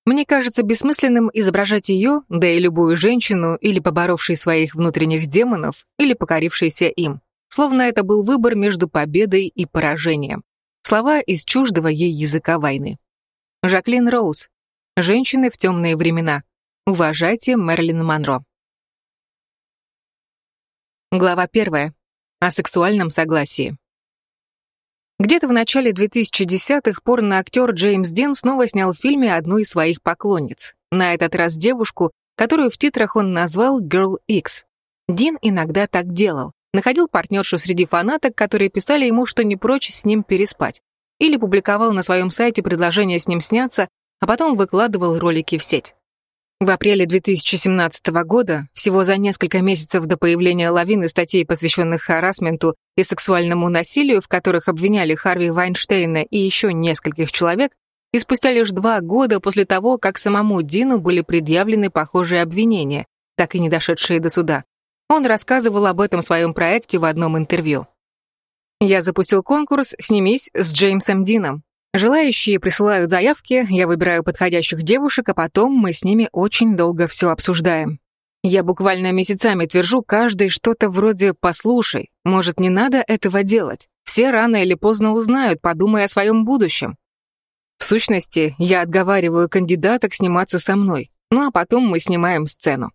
Мне кажется бессмысленным изображать ее, да и любую женщину, или поборовшей своих внутренних демонов, или покорившейся им. Словно это был выбор между победой и поражением. Слова из чуждого ей языка войны. Жаклин Роуз. Женщины в темные времена. Уважайте Мэрилин Монро. Глава 1. О сексуальном согласии. Где-то в начале 2010-х порноактер Джеймс Дин снова снял в фильме одну из своих поклонниц. На этот раз девушку, которую в титрах он назвал Girl X. Дин иногда так делал. Находил партнершу среди фанаток, которые писали ему, что не прочь с ним переспать. Или публиковал на своем сайте предложение с ним сняться, а потом выкладывал ролики в сеть. В апреле 2017 года, всего за несколько месяцев до появления лавины статей, посвященных харассменту и сексуальному насилию, в которых обвиняли Харви Вайнштейна и еще нескольких человек, и спустя лишь 2 года после того, как самому Дину были предъявлены похожие обвинения, так и не дошедшие до суда, он рассказывал об этом своем проекте в одном интервью. «Я запустил конкурс «Снимись с Джеймсом Дином». Желающие присылают заявки, я выбираю подходящих девушек, а потом мы с ними очень долго все обсуждаем. Я буквально месяцами твержу каждой что-то вроде «послушай, может, не надо этого делать? Все рано или поздно узнают, подумай о своем будущем». В сущности, я отговариваю кандидаток сниматься со мной, ну а потом мы снимаем сцену.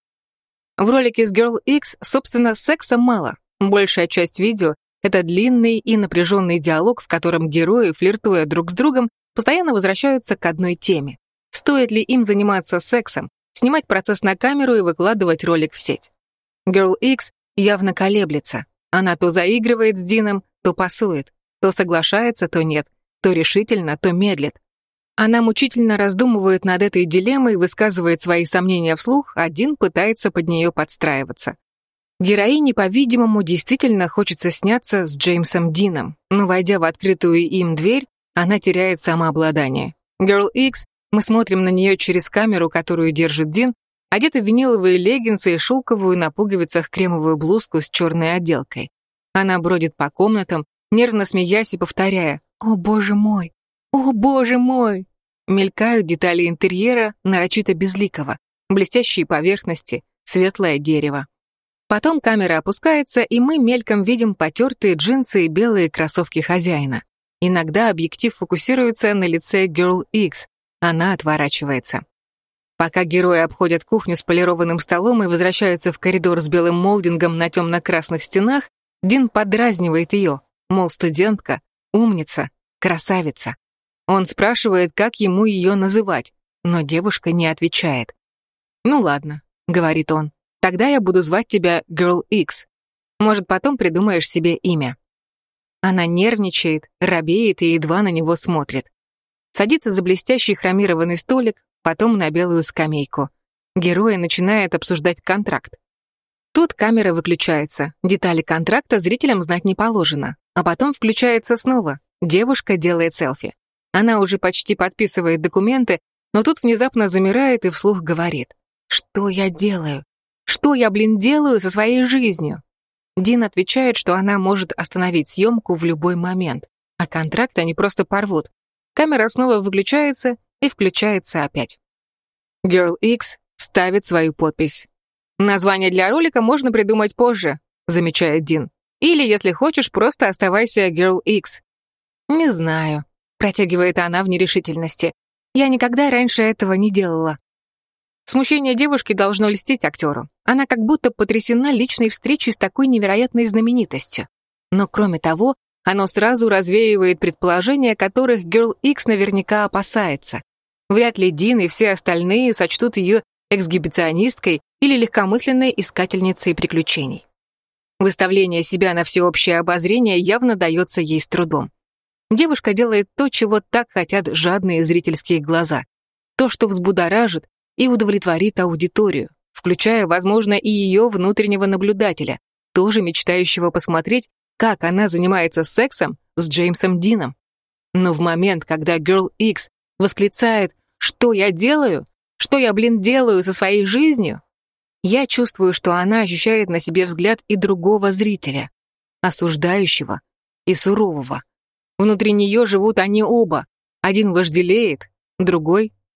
В ролике с Girl X, собственно, секса мало. Большая часть видео — это длинный и напряженный диалог, в котором герои, флиртуя друг с другом, постоянно возвращаются к одной теме. Стоит ли им заниматься сексом, снимать процесс на камеру и выкладывать ролик в сеть? Girl X явно колеблется. Она то заигрывает с Дином, то пасует, то соглашается, то нет, то решительно, то медлит. Она мучительно раздумывает над этой дилеммой, высказывает свои сомнения вслух, а Дин пытается под нее подстраиваться. Героине, по-видимому, действительно хочется сняться с Джеймсом Дином, но, войдя в открытую им дверь, она теряет самообладание. Girl X, мы смотрим на нее через камеру, которую держит Дин, одета в виниловые леггинсы и шелковую на пуговицах кремовую блузку с черной отделкой. Она бродит по комнатам, нервно смеясь и повторяя «О, боже мой! О, боже мой!» Мелькают детали интерьера нарочито безликого, блестящие поверхности, светлое дерево. Потом камера опускается, и мы мельком видим потертые джинсы и белые кроссовки хозяина. Иногда объектив фокусируется на лице Girl X. Она отворачивается. Пока герои обходят кухню с полированным столом и возвращаются в коридор с белым молдингом на темно-красных стенах, Дин подразнивает ее, мол, студентка, умница, красавица. Он спрашивает, как ему ее называть, но девушка не отвечает. «Ну ладно», — говорит он. Тогда я буду звать тебя Girl X. Может, потом придумаешь себе имя». Она нервничает, робеет и едва на него смотрит. Садится за блестящий хромированный столик, потом на белую скамейку. Герои начинают обсуждать контракт. Тут камера выключается. Детали контракта зрителям знать не положено. А потом включается снова. Девушка делает селфи. Она уже почти подписывает документы, но тут внезапно замирает и вслух говорит: «Что я делаю? Что я, делаю со своей жизнью?» Дин отвечает, что она может остановить съемку в любой момент, а контракт они просто порвут. Камера снова выключается и включается опять. Girl X ставит свою подпись. «Название для ролика можно придумать позже», — замечает Дин. «Или, если хочешь, просто оставайся Girl X». «Не знаю», — протягивает она в нерешительности. «Я никогда раньше этого не делала». Смущение девушки должно льстить актеру. Она как будто потрясена личной встречей с такой невероятной знаменитостью. Но кроме того, оно сразу развеивает предположения, которых Girl X наверняка опасается. Вряд ли Дин и все остальные сочтут ее эксгибиционисткой или легкомысленной искательницей приключений. Выставление себя на всеобщее обозрение явно дается ей с трудом. Девушка делает то, чего так хотят жадные зрительские глаза. То, что взбудоражит и удовлетворит аудиторию, включая, возможно, и ее внутреннего наблюдателя, тоже мечтающего посмотреть, как она занимается сексом с Джеймсом Дином. Но в момент, когда Girl X восклицает «Что я делаю? Что я, делаю со своей жизнью?», я чувствую, что она ощущает на себе взгляд и другого зрителя, осуждающего и сурового. Внутри нее живут они оба. Один вожделеет, другой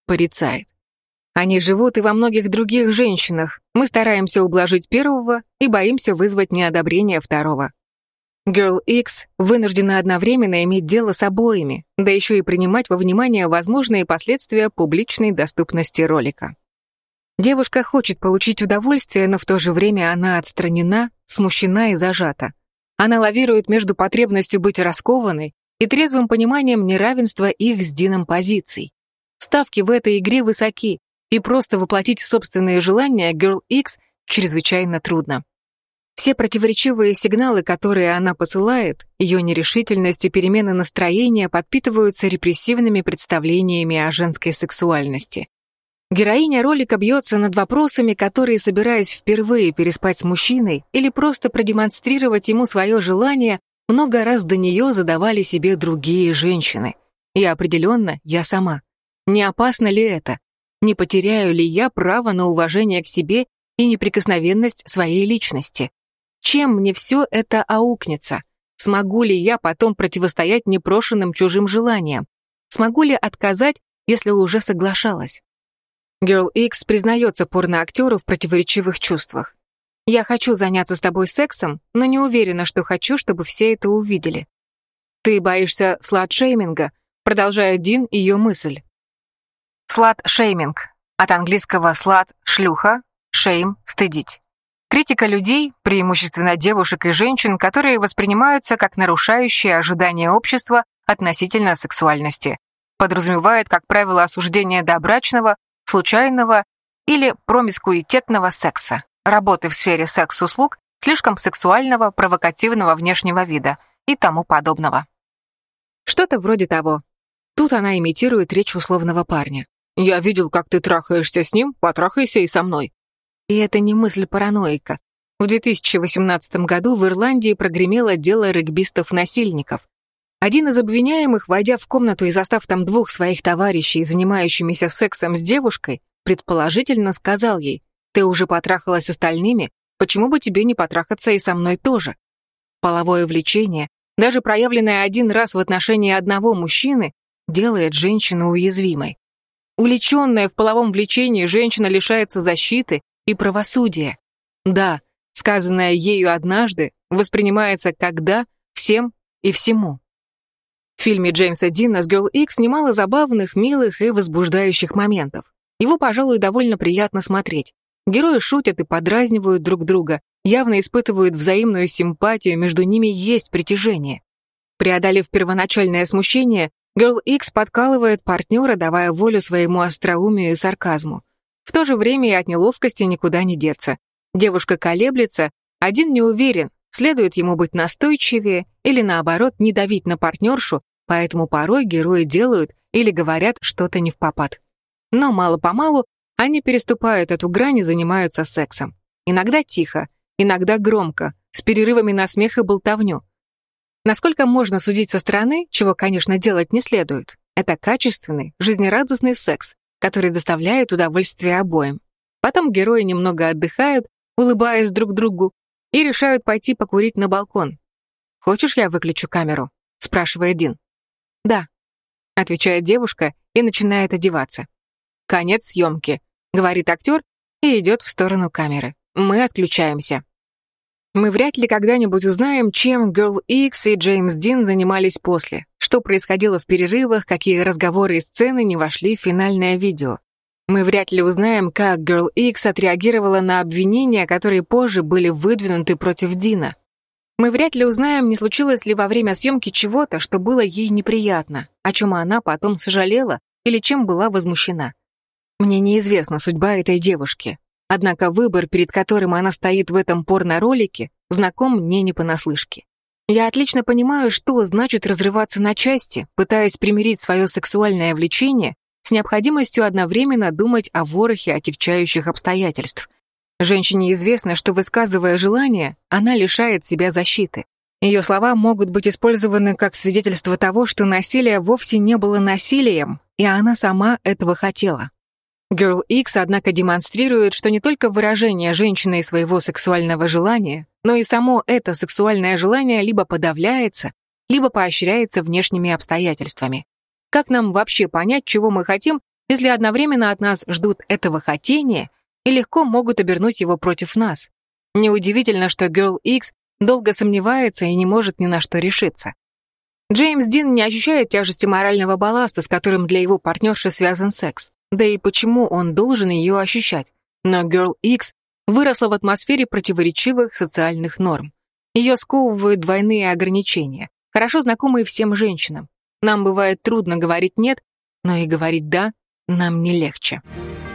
порицает. Они живут и во многих других женщинах. Мы стараемся ублажить первого и боимся вызвать неодобрение второго. Girl X вынуждена одновременно иметь дело с обоими, да еще и принимать во внимание возможные последствия публичной доступности ролика. Девушка хочет получить удовольствие, но в то же время она отстранена, смущена и зажата. Она лавирует между потребностью быть раскованной и трезвым пониманием неравенства их с Дином позиций. Ставки в этой игре высоки, и просто воплотить собственные желания Girl X чрезвычайно трудно. Все противоречивые сигналы, которые она посылает, ее нерешительность и перемены настроения подпитываются репрессивными представлениями о женской сексуальности. Героиня ролика бьется над вопросами, которые, собираясь впервые переспать с мужчиной или просто продемонстрировать ему свое желание, много раз до нее задавали себе другие женщины. И определенно, я сама. Не опасно ли это? Не потеряю ли я право на уважение к себе и неприкосновенность своей личности? Чем мне все это аукнется? Смогу ли я потом противостоять непрошенным чужим желаниям? Смогу ли отказать, если уже соглашалась? Girl X признается порноактеру в противоречивых чувствах. «Я хочу заняться с тобой сексом, но не уверена, что хочу, чтобы все это увидели». «Ты боишься слат-шейминга», продолжает Дин ее мысль. Слат-шейминг. От английского слат – шлюха, шейм – стыдить. Критика людей, преимущественно девушек и женщин, которые воспринимаются как нарушающие ожидания общества относительно сексуальности, подразумевает, как правило, осуждение добрачного, случайного или промискуитетного секса, работы в сфере секс-услуг, слишком сексуального, провокативного внешнего вида и тому подобного. Что-то вроде того. Тут она имитирует речь условного парня. «Я видел, как ты трахаешься с ним, потрахайся и со мной». И это не мысль параноика. В 2018 году в Ирландии прогремело дело регбистов-насильников. Один из обвиняемых, войдя в комнату и застав там двух своих товарищей, занимающимися сексом с девушкой, предположительно сказал ей: «Ты уже потрахалась с остальными, почему бы тебе не потрахаться и со мной тоже?» Половое влечение, даже проявленное один раз в отношении одного мужчины, делает женщину уязвимой. Увлеченная в половом влечении, женщина лишается защиты и правосудия. Да, сказанное ею однажды воспринимается как «да» всем и всему. В фильме Джеймса Дина с Girl X немало забавных, милых и возбуждающих моментов. Его, пожалуй, довольно приятно смотреть. Герои шутят и подразнивают друг друга, явно испытывают взаимную симпатию, между ними есть притяжение. Преодолев первоначальное смущение, Girl X подкалывает партнера, давая волю своему остроумию и сарказму. В то же время и от неловкости никуда не деться. Девушка колеблется, один не уверен, следует ему быть настойчивее или, наоборот, не давить на партнершу, поэтому порой герои делают или говорят что-то невпопад. Но мало-помалу они переступают эту грань и занимаются сексом. Иногда тихо, иногда громко, с перерывами на смех и болтовню. Насколько можно судить со стороны, чего, конечно, делать не следует, это качественный, жизнерадостный секс, который доставляет удовольствие обоим. Потом герои немного отдыхают, улыбаясь друг другу, и решают пойти покурить на балкон. «Хочешь, я выключу камеру?» — спрашивает Дин. «Да», — отвечает девушка и начинает одеваться. «Конец съемки», — говорит актер и идет в сторону камеры. Мы отключаемся. Мы вряд ли когда-нибудь узнаем, чем Girl X и Джеймс Дин занимались после, что происходило в перерывах, какие разговоры и сцены не вошли в финальное видео. Мы вряд ли узнаем, как Girl X отреагировала на обвинения, которые позже были выдвинуты против Дина. Мы вряд ли узнаем, не случилось ли во время съемки чего-то, что было ей неприятно, о чем она потом сожалела или чем была возмущена. Мне неизвестна судьба этой девушки. Однако выбор, перед которым она стоит в этом порно-ролике, знаком мне не понаслышке. Я отлично понимаю, что значит разрываться на части, пытаясь примирить свое сексуальное влечение с необходимостью одновременно думать о ворохе отягчающих обстоятельств. Женщине известно, что, высказывая желание, она лишает себя защиты. Ее слова могут быть использованы как свидетельство того, что насилие вовсе не было насилием, и она сама этого хотела. Girl X, однако, демонстрирует, что не только выражение женщиной своего сексуального желания, но и само это сексуальное желание либо подавляется, либо поощряется внешними обстоятельствами. Как нам вообще понять, чего мы хотим, если одновременно от нас ждут этого хотения и легко могут обернуть его против нас? Неудивительно, что Girl X долго сомневается и не может ни на что решиться. Джеймс Дин не ощущает тяжести морального балласта, с которым для его партнерши связан секс. Да и почему он должен ее ощущать? Но Girl X выросла в атмосфере противоречивых социальных норм. Ее сковывают двойные ограничения, хорошо знакомые всем женщинам. Нам бывает трудно говорить «нет», но и говорить «да» нам не легче.